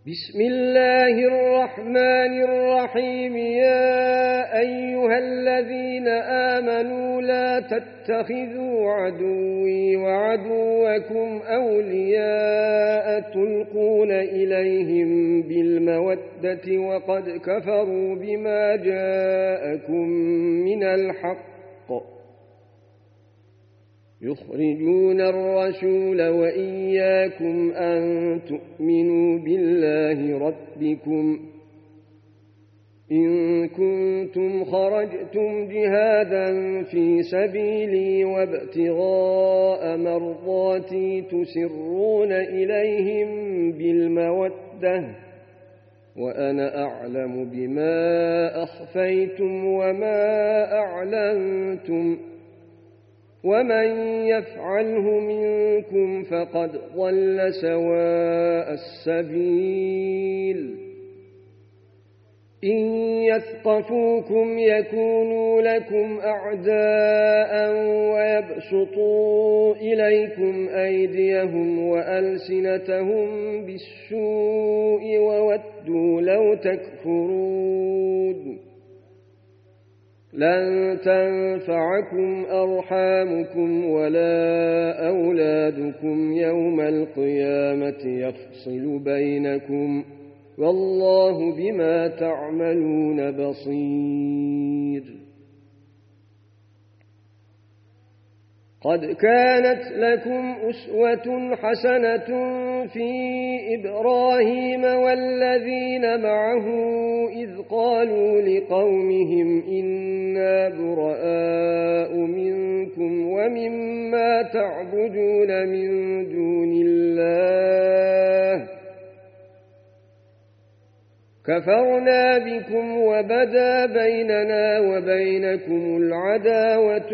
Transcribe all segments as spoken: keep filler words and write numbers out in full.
بسم الله الرحمن الرحيم. يا أيها الذين آمنوا لا تتخذوا عدوي وعدوكم أولياء تلقون إليهم بالمودة وقد كفروا بما جاءكم من الحق يخرجون الرسول وإياكم أن تؤمنوا بالله ربكم إن كنتم خرجتم جهادا في سبيلي وابتغاء مرضاتي تسرون إليهم بالمودة وأنا أعلم بما أخفيتم وما أعلنتم ومن يفعله منكم فقد ضل سواء السبيل. إن يثقفوكم يكونوا لكم أعداء ويبسطوا إليكم أيديهم وألسنتهم بالسوء وودوا لو تكفرون. لن تنفعكم أرحامكم ولا أولادكم يوم القيامة يفصل بينكم والله بما تعملون بصير. قد كانت لكم أسوة حسنة في إبراهيم والذين معه إذ قالوا لقومهم إنا براء منكم ومما تعبدون من دون الله كفرنا بكم وبدا بيننا وبينكم العداوة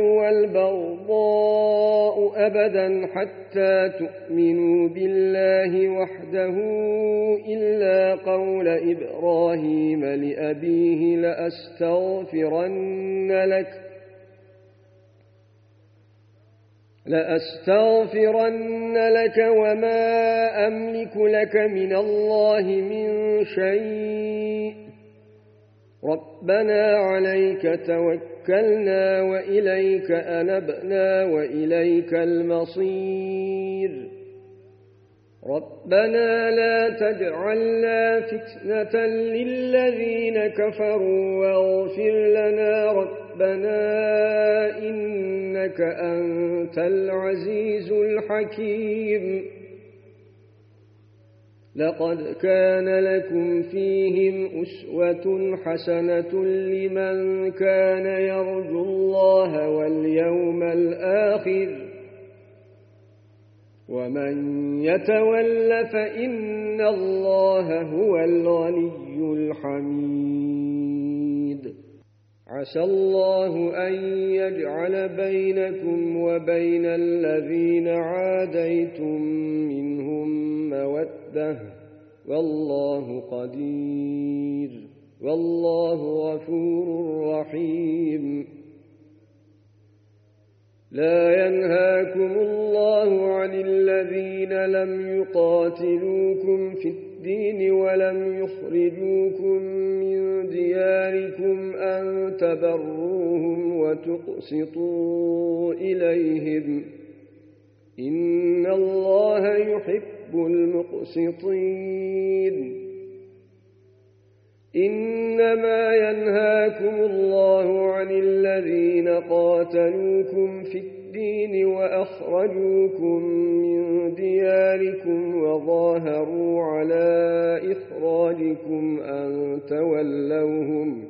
والبغضاء أبدا حتى تؤمنوا بالله وحده إلا قول إبراهيم لأبيه لأستغفرن لك لأستغفرن لك وما أملك لك من الله من شيء ربنا عليك توكلنا وإليك أنبنا وإليك المصير ربنا لا تجعلنا فتنة للذين كفروا واغفر لنا ربنا إنك أنت العزيز الحكيم. لقد كان لكم فيهم أسوة حسنة لمن كان يرجو الله واليوم الآخر ومن يتول فإن الله هو الغني الحميد. عسى الله أن يجعل بينكم وبين الذين عاديتم منهم مودة والله قدير والله غفور رحيم. لا ينهاكم الله عن الذين لم يقاتلوكم في الدين ولم يخرجوكم من دياركم أن تبروهم وتقسطوا إليهم إن الله يحب المقسطين. إنما ينهاكم الله عن الذين قاتلوكم في الدين وأخرجوكم من دياركم وظاهروا على إخراجكم أن تولوهم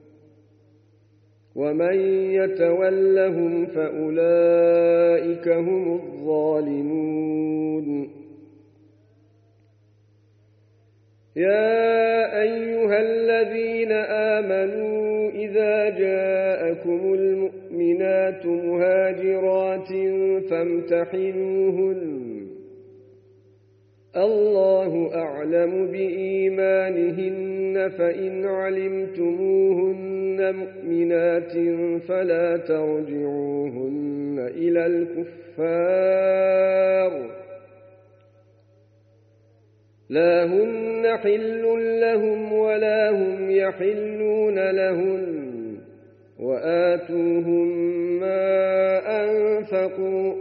ومن يتولهم فأولئك هم الظالمون. يا أيها الذين آمنوا إذا جاءكم المؤمنات مهاجرات فامتحنوهن الله أعلم بإيمانهن فإن علمتموهن مؤمنات فلا ترجعوهن إلى الكفار لا هن حل لهم ولا هم يحلون لهن وآتوهم ما أنفقوا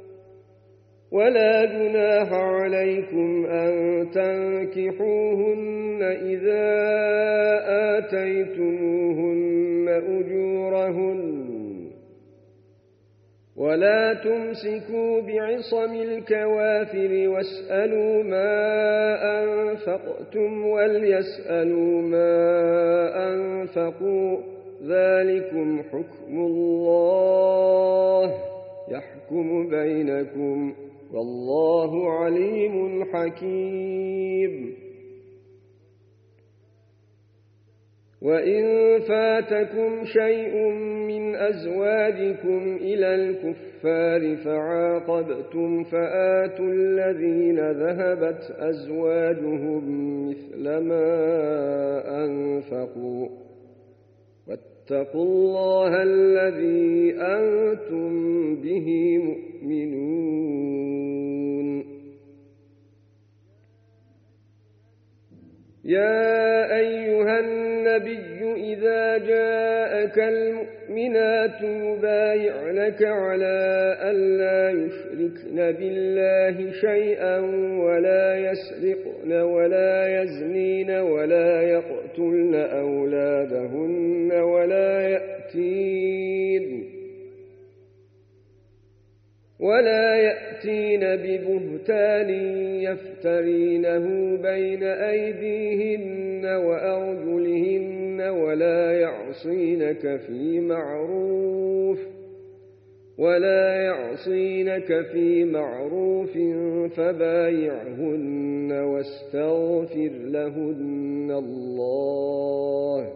ولا جناح عليكم أن تنكحوهن إذا آتيتموهن أجورهن ولا تمسكوا بعصم الكوافر واسألوا ما أنفقتم وليسألوا ما أنفقوا ذلكم حكم الله يحكم بينكم والله عليم حكيم وإن فاتكم شيء من أزواجكم إلى الكفار فعاقبتم فآتوا الذين ذهبت أزواجهم مثل ما أنفقوا واتقوا الله الذي أنتم به مؤمنون يا أيها النبي إذا جاءك المؤمنات يبايعنك على ألا يشركن بالله شيئا ولا يسرقن ولا يزنين ولا يقتلن أولادهن ولا يأتين ولا يأتين ببهتان يفترينه بين أيديهن وأرجلهن ولا يعصينك في معروف ولا يعصينك في معروف فبايعهن واستغفر لهن الله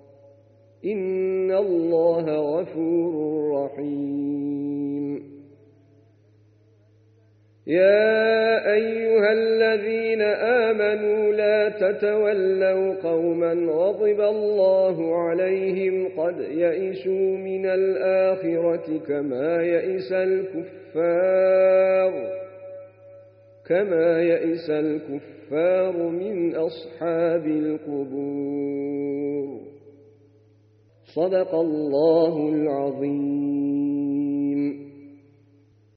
إن الله غفور رحيم يا أيها الذين آمنوا لا تتولوا قوما غضب الله عليهم قد يئسوا من الآخرة كما يئس الكفار كما يئس الكفار من أصحاب القبور صدق الله العظيم.